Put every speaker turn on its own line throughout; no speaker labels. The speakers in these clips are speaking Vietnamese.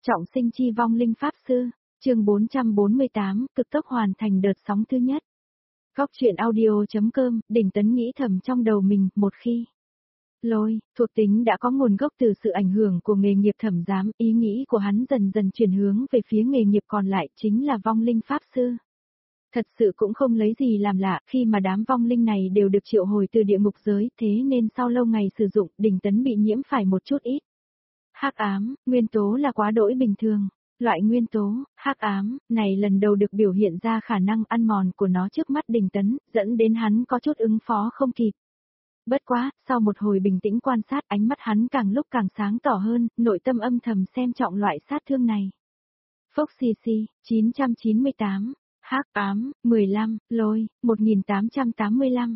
Trọng sinh chi vong linh pháp sư, chương 448, cực tốc hoàn thành đợt sóng thứ nhất. Góc truyện audio.com, Đình Tấn nghĩ thầm trong đầu mình, một khi Lôi, thuộc tính đã có nguồn gốc từ sự ảnh hưởng của nghề nghiệp thẩm giám, ý nghĩ của hắn dần dần chuyển hướng về phía nghề nghiệp còn lại chính là vong linh pháp sư. Thật sự cũng không lấy gì làm lạ khi mà đám vong linh này đều được triệu hồi từ địa ngục giới, thế nên sau lâu ngày sử dụng, Đình Tấn bị nhiễm phải một chút ít hắc ám, nguyên tố là quá đỗi bình thường. Loại nguyên tố, hắc ám, này lần đầu được biểu hiện ra khả năng ăn mòn của nó trước mắt Đình Tấn, dẫn đến hắn có chút ứng phó không kịp. Bất quá, sau một hồi bình tĩnh quan sát ánh mắt hắn càng lúc càng sáng tỏ hơn, nội tâm âm thầm xem trọng loại sát thương này. Phốc xì xì, 998, hắc ám, 15, lôi, 1885,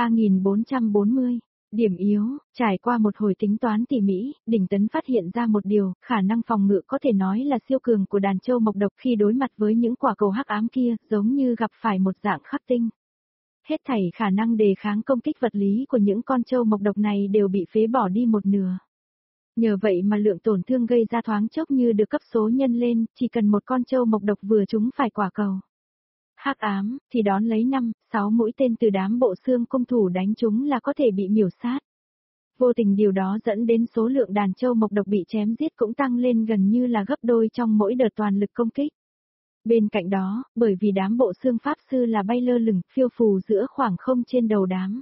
3440. Điểm yếu, trải qua một hồi tính toán tỉ mỉ, Đình Tấn phát hiện ra một điều, khả năng phòng ngự có thể nói là siêu cường của đàn châu mộc độc khi đối mặt với những quả cầu hắc ám kia, giống như gặp phải một dạng khắc tinh. Hết thảy khả năng đề kháng công kích vật lý của những con châu mộc độc này đều bị phế bỏ đi một nửa. Nhờ vậy mà lượng tổn thương gây ra thoáng chốc như được cấp số nhân lên, chỉ cần một con châu mộc độc vừa trúng phải quả cầu hắc ám, thì đón lấy 5, 6 mũi tên từ đám bộ xương cung thủ đánh chúng là có thể bị miểu sát. Vô tình điều đó dẫn đến số lượng đàn châu mộc độc bị chém giết cũng tăng lên gần như là gấp đôi trong mỗi đợt toàn lực công kích. Bên cạnh đó, bởi vì đám bộ xương pháp sư là bay lơ lửng, phiêu phù giữa khoảng không trên đầu đám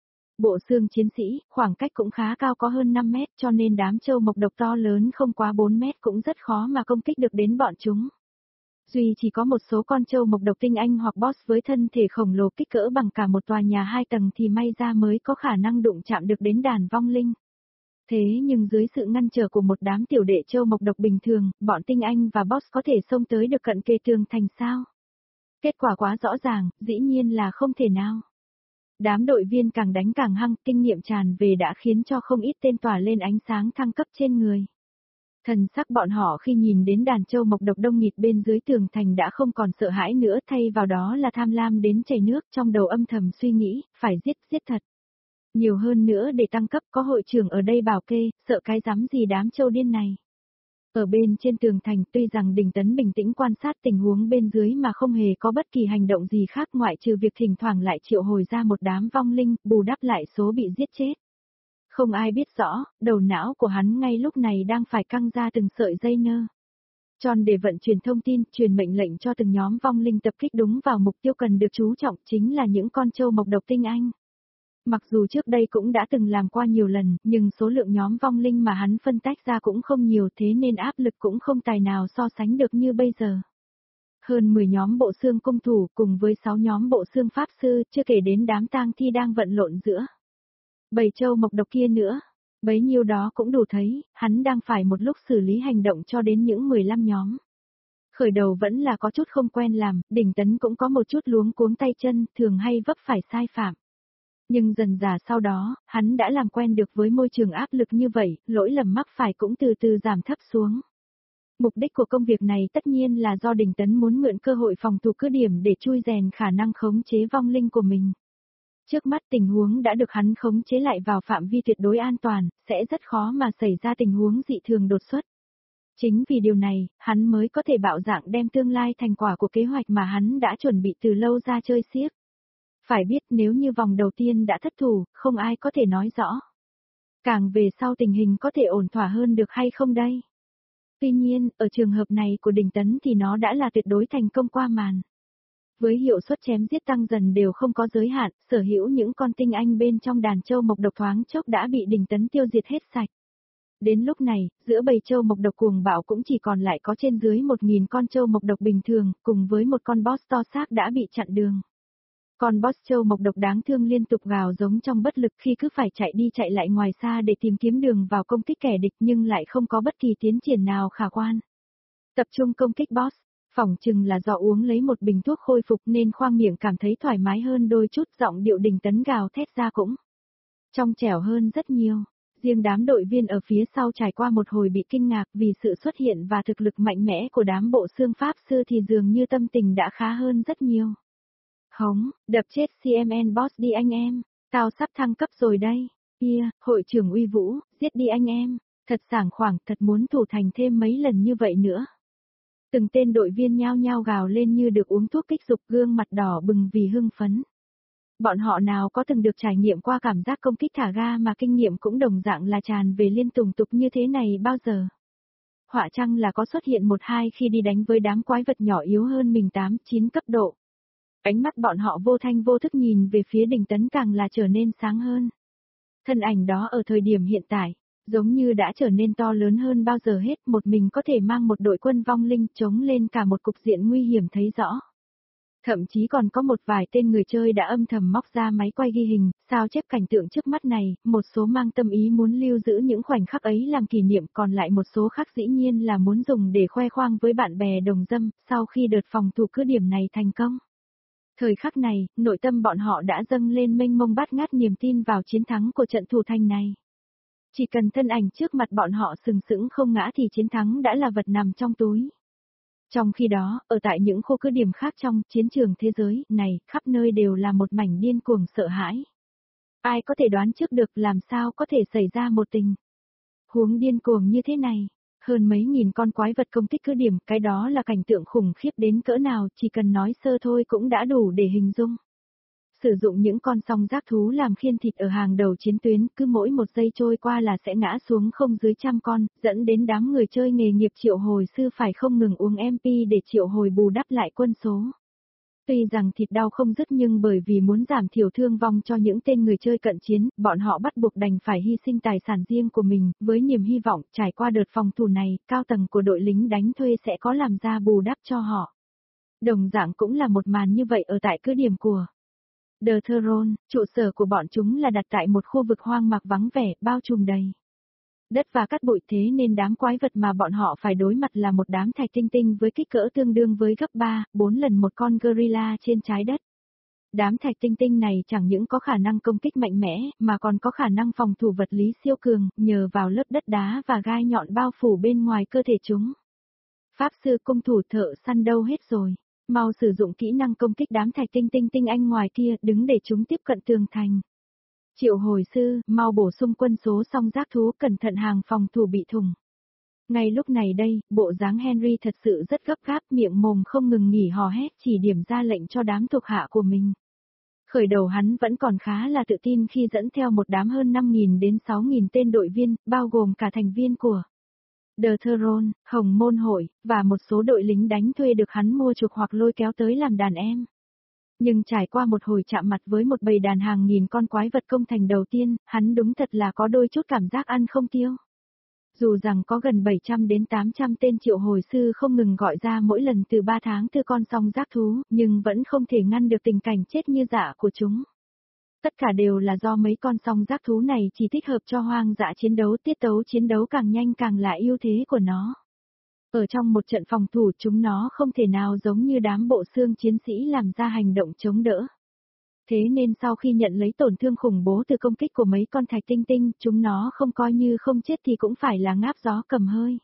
bộ xương chiến sĩ, khoảng cách cũng khá cao có hơn 5 mét cho nên đám châu mộc độc to lớn không quá 4 mét cũng rất khó mà công kích được đến bọn chúng. Duy chỉ có một số con trâu mộc độc tinh anh hoặc boss với thân thể khổng lồ kích cỡ bằng cả một tòa nhà 2 tầng thì may ra mới có khả năng đụng chạm được đến đàn vong linh. Thế nhưng dưới sự ngăn trở của một đám tiểu đệ trâu mộc độc bình thường, bọn tinh anh và boss có thể xông tới được cận kề tường thành sao? Kết quả quá rõ ràng, dĩ nhiên là không thể nào. Đám đội viên càng đánh càng hăng, kinh nghiệm tràn về đã khiến cho không ít tên tỏa lên ánh sáng thăng cấp trên người. Thần sắc bọn họ khi nhìn đến đàn châu mộc độc đông nghịt bên dưới tường thành đã không còn sợ hãi nữa, thay vào đó là tham lam đến chảy nước, trong đầu âm thầm suy nghĩ, phải giết thật. Nhiều hơn nữa để tăng cấp, có hội trưởng ở đây bảo kê, sợ cái rắm gì đám châu điên này. Ở bên trên tường thành tuy rằng Đình Tấn bình tĩnh quan sát tình huống bên dưới mà không hề có bất kỳ hành động gì khác ngoại trừ việc thỉnh thoảng lại triệu hồi ra một đám vong linh, bù đắp lại số bị giết chết. Không ai biết rõ, đầu não của hắn ngay lúc này đang phải căng ra từng sợi dây nơ. Tròn để vận chuyển thông tin, truyền mệnh lệnh cho từng nhóm vong linh tập kích đúng vào mục tiêu cần được chú trọng chính là những con trâu mộc độc tinh anh. Mặc dù trước đây cũng đã từng làm qua nhiều lần, nhưng số lượng nhóm vong linh mà hắn phân tách ra cũng không nhiều thế nên áp lực cũng không tài nào so sánh được như bây giờ. Hơn 10 nhóm bộ xương cung thủ cùng với 6 nhóm bộ xương pháp sư, chưa kể đến đám tang thi đang vận lộn giữa bầy châu mộc độc kia nữa. Bấy nhiêu đó cũng đủ thấy, hắn đang phải một lúc xử lý hành động cho đến những 15 nhóm. Khởi đầu vẫn là có chút không quen làm, Đình Tấn cũng có một chút luống cuống tay chân, thường hay vấp phải sai phạm. Nhưng dần dà sau đó, hắn đã làm quen được với môi trường áp lực như vậy, lỗi lầm mắc phải cũng từ từ giảm thấp xuống. Mục đích của công việc này tất nhiên là do Đình Tấn muốn mượn cơ hội phòng thủ cứ điểm để chui rèn khả năng khống chế vong linh của mình. Trước mắt tình huống đã được hắn khống chế lại vào phạm vi tuyệt đối an toàn, sẽ rất khó mà xảy ra tình huống dị thường đột xuất. Chính vì điều này, hắn mới có thể bạo dạng đem tương lai thành quả của kế hoạch mà hắn đã chuẩn bị từ lâu ra chơi xiếc. Phải biết nếu như vòng đầu tiên đã thất thủ, không ai có thể nói rõ. Càng về sau tình hình có thể ổn thỏa hơn được hay không đây? Tuy nhiên, ở trường hợp này của Đình Tấn thì nó đã là tuyệt đối thành công qua màn. Với hiệu suất chém giết tăng dần đều không có giới hạn, sở hữu những con tinh anh bên trong đàn châu mộc độc thoáng chốc đã bị Đình Tấn tiêu diệt hết sạch. Đến lúc này, giữa bầy châu mộc độc cuồng bạo cũng chỉ còn lại có trên dưới 1000 con châu mộc độc bình thường, cùng với một con boss to xác đã bị chặn đường. Con boss châu mộc độc đáng thương liên tục gào giống trong bất lực khi cứ phải chạy đi chạy lại ngoài xa để tìm kiếm đường vào công kích kẻ địch nhưng lại không có bất kỳ tiến triển nào khả quan. Tập trung công kích boss. Phỏng chừng là do uống lấy một bình thuốc khôi phục nên khoang miệng cảm thấy thoải mái hơn đôi chút, giọng điệu Đình Tấn gào thét ra cũng trong trẻo hơn rất nhiều. Riêng đám đội viên ở phía sau trải qua một hồi bị kinh ngạc vì sự xuất hiện và thực lực mạnh mẽ của đám bộ xương pháp sư thì dường như tâm tình đã khá hơn rất nhiều. Hống, đập chết CMN boss đi anh em, tao sắp thăng cấp rồi đây. Hội trưởng uy vũ, giết đi anh em. Thật sảng khoảng, thật muốn thủ thành thêm mấy lần như vậy nữa. Từng tên đội viên nhao nhao gào lên như được uống thuốc kích dục, gương mặt đỏ bừng vì hưng phấn. Bọn họ nào có từng được trải nghiệm qua cảm giác công kích thả ga mà kinh nghiệm cũng đồng dạng là tràn về liên tục như thế này bao giờ. Họa chăng là có xuất hiện một hai khi đi đánh với đám quái vật nhỏ yếu hơn mình 8-9 cấp độ. Ánh mắt bọn họ vô thanh vô thức nhìn về phía Đình Tấn càng là trở nên sáng hơn. Thân ảnh đó ở thời điểm hiện tại, giống như đã trở nên to lớn hơn bao giờ hết, một mình có thể mang một đội quân vong linh chống lên cả một cục diện nguy hiểm thấy rõ. Thậm chí còn có một vài tên người chơi đã âm thầm móc ra máy quay ghi hình, sao chép cảnh tượng trước mắt này, một số mang tâm ý muốn lưu giữ những khoảnh khắc ấy làm kỷ niệm, còn lại một số khác dĩ nhiên là muốn dùng để khoe khoang với bạn bè đồng dâm, sau khi đợt phòng thủ cứ điểm này thành công. Thời khắc này, nội tâm bọn họ đã dâng lên mênh mông bát ngát niềm tin vào chiến thắng của trận thủ thành này. Chỉ cần thân ảnh trước mặt bọn họ sừng sững không ngã thì chiến thắng đã là vật nằm trong túi. Trong khi đó, ở tại những khu cứ điểm khác trong chiến trường thế giới này, khắp nơi đều là một mảnh điên cuồng sợ hãi. Ai có thể đoán trước được làm sao có thể xảy ra một tình huống điên cuồng như thế này. Hơn mấy nghìn con quái vật công kích cứ điểm, cái đó là cảnh tượng khủng khiếp đến cỡ nào, chỉ cần nói sơ thôi cũng đã đủ để hình dung. Sử dụng những con song giác thú làm khiên thịt ở hàng đầu chiến tuyến, cứ mỗi một giây trôi qua là sẽ ngã xuống không dưới 100 con, dẫn đến đám người chơi nghề nghiệp triệu hồi sư phải không ngừng uống MP để triệu hồi bù đắp lại quân số. Tuy rằng thịt đau không dứt nhưng bởi vì muốn giảm thiểu thương vong cho những tên người chơi cận chiến, bọn họ bắt buộc đành phải hy sinh tài sản riêng của mình, với niềm hy vọng trải qua đợt phòng thủ này, cao tầng của đội lính đánh thuê sẽ có làm ra bù đắp cho họ. Đồng dạng cũng là một màn như vậy ở tại cứ điểm của The Throne, trụ sở của bọn chúng là đặt tại một khu vực hoang mạc vắng vẻ, bao trùm đầy đất và cát bụi, thế nên đám quái vật mà bọn họ phải đối mặt là một đám thạch tinh tinh với kích cỡ tương đương với gấp 3-4 lần một con gorilla trên trái đất. Đám thạch tinh tinh này chẳng những có khả năng công kích mạnh mẽ, mà còn có khả năng phòng thủ vật lý siêu cường, nhờ vào lớp đất đá và gai nhọn bao phủ bên ngoài cơ thể chúng. Pháp sư cung thủ thợ săn đâu hết rồi? Mau sử dụng kỹ năng công kích đám thạch tinh tinh tinh anh ngoài kia, đứng để chúng tiếp cận tường thành. Triệu hồi sư, mau bổ sung quân số song giác thú, cẩn thận hàng phòng thủ bị thủng. Ngay lúc này đây, bộ dáng Henry thật sự rất gấp gáp, miệng mồm không ngừng nghỉ hò hét chỉ điểm ra lệnh cho đám thuộc hạ của mình. Khởi đầu hắn vẫn còn khá là tự tin khi dẫn theo một đám hơn 5.000 đến 6.000 tên đội viên, bao gồm cả thành viên của The Throne, Hồng Môn Hội, và một số đội lính đánh thuê được hắn mua chuộc hoặc lôi kéo tới làm đàn em. Nhưng trải qua một hồi chạm mặt với một bầy đàn hàng nghìn con quái vật công thành đầu tiên, hắn đúng thật là có đôi chút cảm giác ăn không tiêu. Dù rằng có gần 700 đến 800 tên triệu hồi sư không ngừng gọi ra mỗi lần từ 3 tháng từ con song giác thú, nhưng vẫn không thể ngăn được tình cảnh chết như dã của chúng. Tất cả đều là do mấy con song giác thú này chỉ thích hợp cho hoang dã chiến đấu, tiết tấu chiến đấu càng nhanh càng là ưu thế của nó. Ở trong một trận phòng thủ chúng nó không thể nào giống như đám bộ xương chiến sĩ làm ra hành động chống đỡ. Thế nên sau khi nhận lấy tổn thương khủng bố từ công kích của mấy con thạch tinh tinh, chúng nó không coi như không chết thì cũng phải là ngáp gió cầm hơi.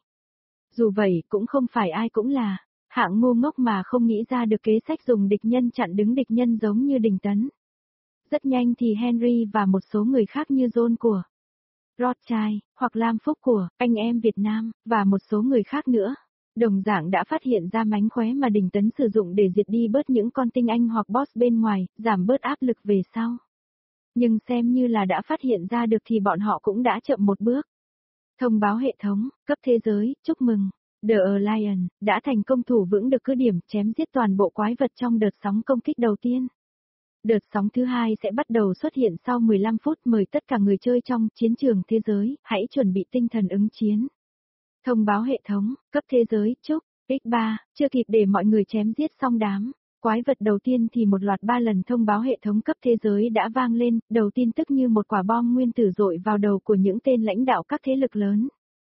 Dù vậy cũng không phải ai cũng là hạng ngu ngốc mà không nghĩ ra được kế sách dùng địch nhân chặn đứng địch nhân giống như Đình Tấn. Rất nhanh thì Henry và một số người khác như John của Rothschild, hoặc Lam Phúc của anh em Việt Nam, và một số người khác nữa, đồng dạng đã phát hiện ra mánh khóe mà Đình Tấn sử dụng để diệt đi bớt những con tinh anh hoặc boss bên ngoài, giảm bớt áp lực về sau. Nhưng xem như là đã phát hiện ra được thì bọn họ cũng đã chậm một bước. Thông báo hệ thống, cấp thế giới, chúc mừng. The Alliance đã thành công thủ vững được cứ điểm, chém giết toàn bộ quái vật trong đợt sóng công kích đầu tiên. Đợt sóng thứ hai sẽ bắt đầu xuất hiện sau 15 phút, mời tất cả người chơi trong chiến trường thế giới, hãy chuẩn bị tinh thần ứng chiến. Thông báo hệ thống, cấp thế giới, chúc, X3, chưa kịp để mọi người chém giết xong đám quái vật đầu tiên thì một loạt 3 lần thông báo hệ thống cấp thế giới đã vang lên, đầu tin tức như một quả bom nguyên tử dội vào đầu của những tên lãnh đạo các thế lực lớn.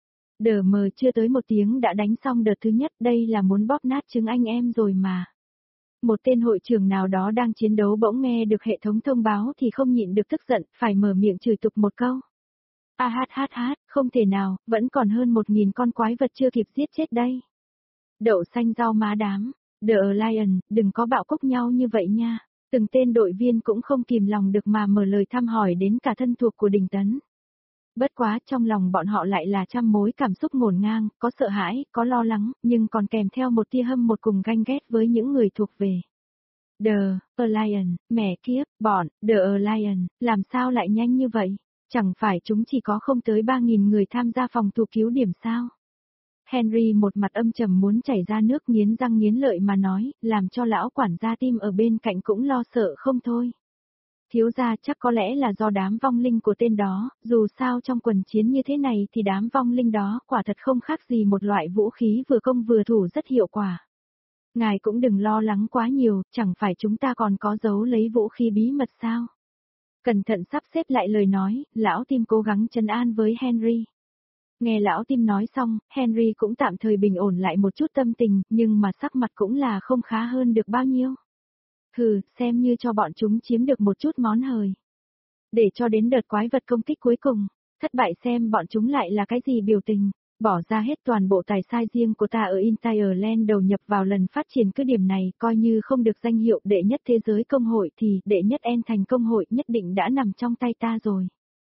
Đờ mờ chưa tới một tiếng đã đánh xong đợt thứ nhất, đây là muốn bóp nát trứng anh em rồi mà. Một tên hội trưởng nào đó đang chiến đấu bỗng nghe được hệ thống thông báo thì không nhịn được tức giận, phải mở miệng chửi tục một câu. Không thể nào, vẫn còn hơn 1.000 con quái vật chưa kịp giết chết đây. Đậu xanh rau má đám, The Alliance, đừng có bạo cốc nhau như vậy nha. Từng tên đội viên cũng không kìm lòng được mà mở lời thăm hỏi đến cả thân thuộc của Đình Tấn. Bất quá trong lòng bọn họ lại là trăm mối cảm xúc ngổn ngang, có sợ hãi, có lo lắng, nhưng còn kèm theo một tia hâm một cùng ganh ghét với những người thuộc về. The Alliance, mẹ kiếp, bọn, The Alliance, làm sao lại nhanh như vậy? Chẳng phải chúng chỉ có không tới 3.000 người tham gia phòng thủ cứu điểm sao? Henry một mặt âm trầm muốn chảy ra nước nghiến răng nghiến lợi mà nói, làm cho lão quản gia tim ở bên cạnh cũng lo sợ không thôi. Thiếu gia chắc có lẽ là do đám vong linh của tên đó, dù sao trong quần chiến như thế này thì đám vong linh đó quả thật không khác gì một loại vũ khí vừa công vừa thủ rất hiệu quả. Ngài cũng đừng lo lắng quá nhiều, chẳng phải chúng ta còn có giấu lấy vũ khí bí mật sao? Cẩn thận sắp xếp lại lời nói, lão tim cố gắng trấn an với Henry. Nghe lão tim nói xong, Henry cũng tạm thời bình ổn lại một chút tâm tình, nhưng mà sắc mặt cũng là không khá hơn được bao nhiêu. Hừ, xem như cho bọn chúng chiếm được một chút món hời. Để cho đến đợt quái vật công kích cuối cùng, thất bại xem bọn chúng lại là cái gì biểu tình. Bỏ ra hết toàn bộ tài sai riêng của ta ở Ireland đầu nhập vào lần phát triển cứ điểm này, coi như không được danh hiệu đệ nhất thế giới công hội thì đệ nhất En thành công hội nhất định đã nằm trong tay ta rồi.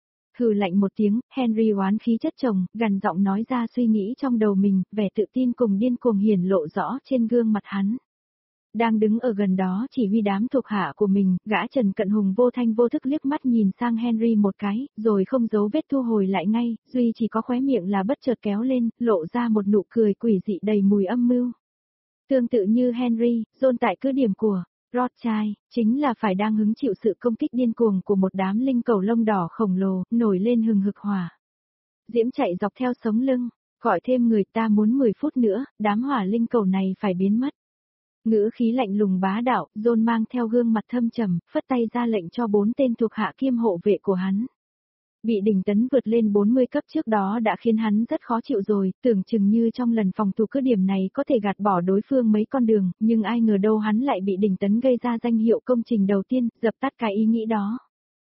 Hừ lạnh một tiếng, Henry oán khí chất chồng, gằn giọng nói ra suy nghĩ trong đầu mình, vẻ tự tin cùng điên cuồng hiển lộ rõ trên gương mặt hắn. Đang đứng ở gần đó chỉ huy đám thuộc hạ của mình, gã Trần Cận Hùng vô thanh vô thức liếc mắt nhìn sang Henry một cái, rồi không giấu vết thu hồi lại ngay, duy chỉ có khóe miệng là bất chợt kéo lên, lộ ra một nụ cười quỷ dị đầy mùi âm mưu. Tương tự như Henry, John tại cứ điểm của Rothschild, chính là phải đang hứng chịu sự công kích điên cuồng của một đám linh cầu lông đỏ khổng lồ, nổi lên hừng hực hỏa. Diễm chạy dọc theo sống lưng, gọi thêm người ta muốn 10 phút nữa, đám hỏa linh cầu này phải biến mất. Ngữ khí lạnh lùng bá đạo, John mang theo gương mặt thâm trầm, phất tay ra lệnh cho 4 tên thuộc hạ kiêm hộ vệ của hắn. Bị đỉnh tấn vượt lên 40 cấp trước đó đã khiến hắn rất khó chịu rồi, tưởng chừng như trong lần phòng thủ cứ điểm này có thể gạt bỏ đối phương mấy con đường, nhưng ai ngờ đâu hắn lại bị đỉnh tấn gây ra danh hiệu công trình đầu tiên, dập tắt cái ý nghĩ đó.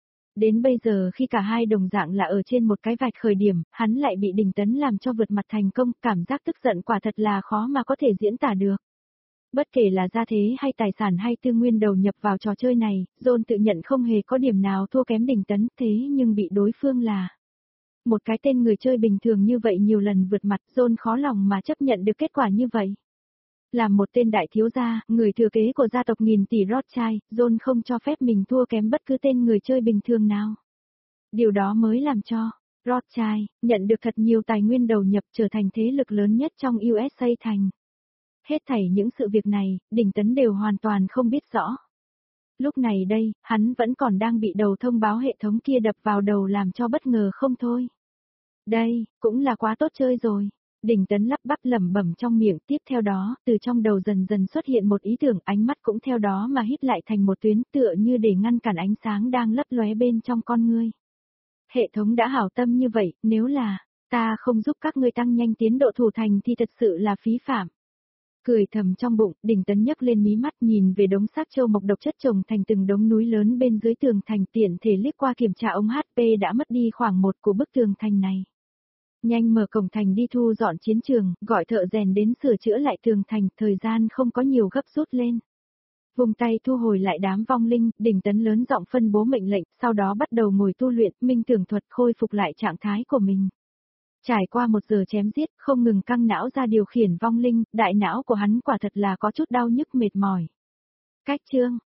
Đến bây giờ khi cả hai đồng dạng là ở trên một cái vạch khởi điểm, hắn lại bị đỉnh tấn làm cho vượt mặt thành công, cảm giác tức giận quả thật là khó mà có thể diễn tả được. Bất kể là gia thế hay tài sản hay tư nguyên đầu nhập vào trò chơi này, John tự nhận không hề có điểm nào thua kém đỉnh tấn, thế nhưng bị đối phương là một cái tên người chơi bình thường như vậy nhiều lần vượt mặt, John khó lòng mà chấp nhận được kết quả như vậy. Làm một tên đại thiếu gia, người thừa kế của gia tộc nghìn tỷ Rothschild, John không cho phép mình thua kém bất cứ tên người chơi bình thường nào. Điều đó mới làm cho Rothschild nhận được thật nhiều tài nguyên đầu nhập trở thành thế lực lớn nhất trong USA thành. Hết thảy những sự việc này, đỉnh tấn đều hoàn toàn không biết rõ. Lúc này đây, hắn vẫn còn đang bị đầu thông báo hệ thống kia đập vào đầu làm cho bất ngờ không thôi. Đây, cũng là quá tốt chơi rồi. Đỉnh tấn lắp bắp lẩm bẩm trong miệng, tiếp theo đó, từ trong đầu dần dần xuất hiện một ý tưởng, ánh mắt cũng theo đó mà híp lại thành một tuyến tựa như để ngăn cản ánh sáng đang lấp lóe bên trong con ngươi. Hệ thống đã hảo tâm như vậy, nếu là, ta không giúp các ngươi tăng nhanh tiến độ thủ thành thì thật sự là phí phạm. Cười thầm trong bụng, đỉnh tấn nhấc lên mí mắt nhìn về đống xác châu mộc độc chất chồng thành từng đống núi lớn bên dưới tường thành, tiện thể liếc qua kiểm tra ống HP đã mất đi khoảng 1 của bức tường thành này. Nhanh mở cổng thành đi thu dọn chiến trường, gọi thợ rèn đến sửa chữa lại tường thành, thời gian không có nhiều gấp rút lên. Vùng tay thu hồi lại đám vong linh, đỉnh tấn lớn giọng phân bố mệnh lệnh, sau đó bắt đầu ngồi tu luyện, minh tưởng thuật khôi phục lại trạng thái của mình. Trải qua 1 giờ chém giết, không ngừng căng não ra điều khiển vong linh, đại não của hắn quả thật là có chút đau nhức mệt mỏi. Cách chương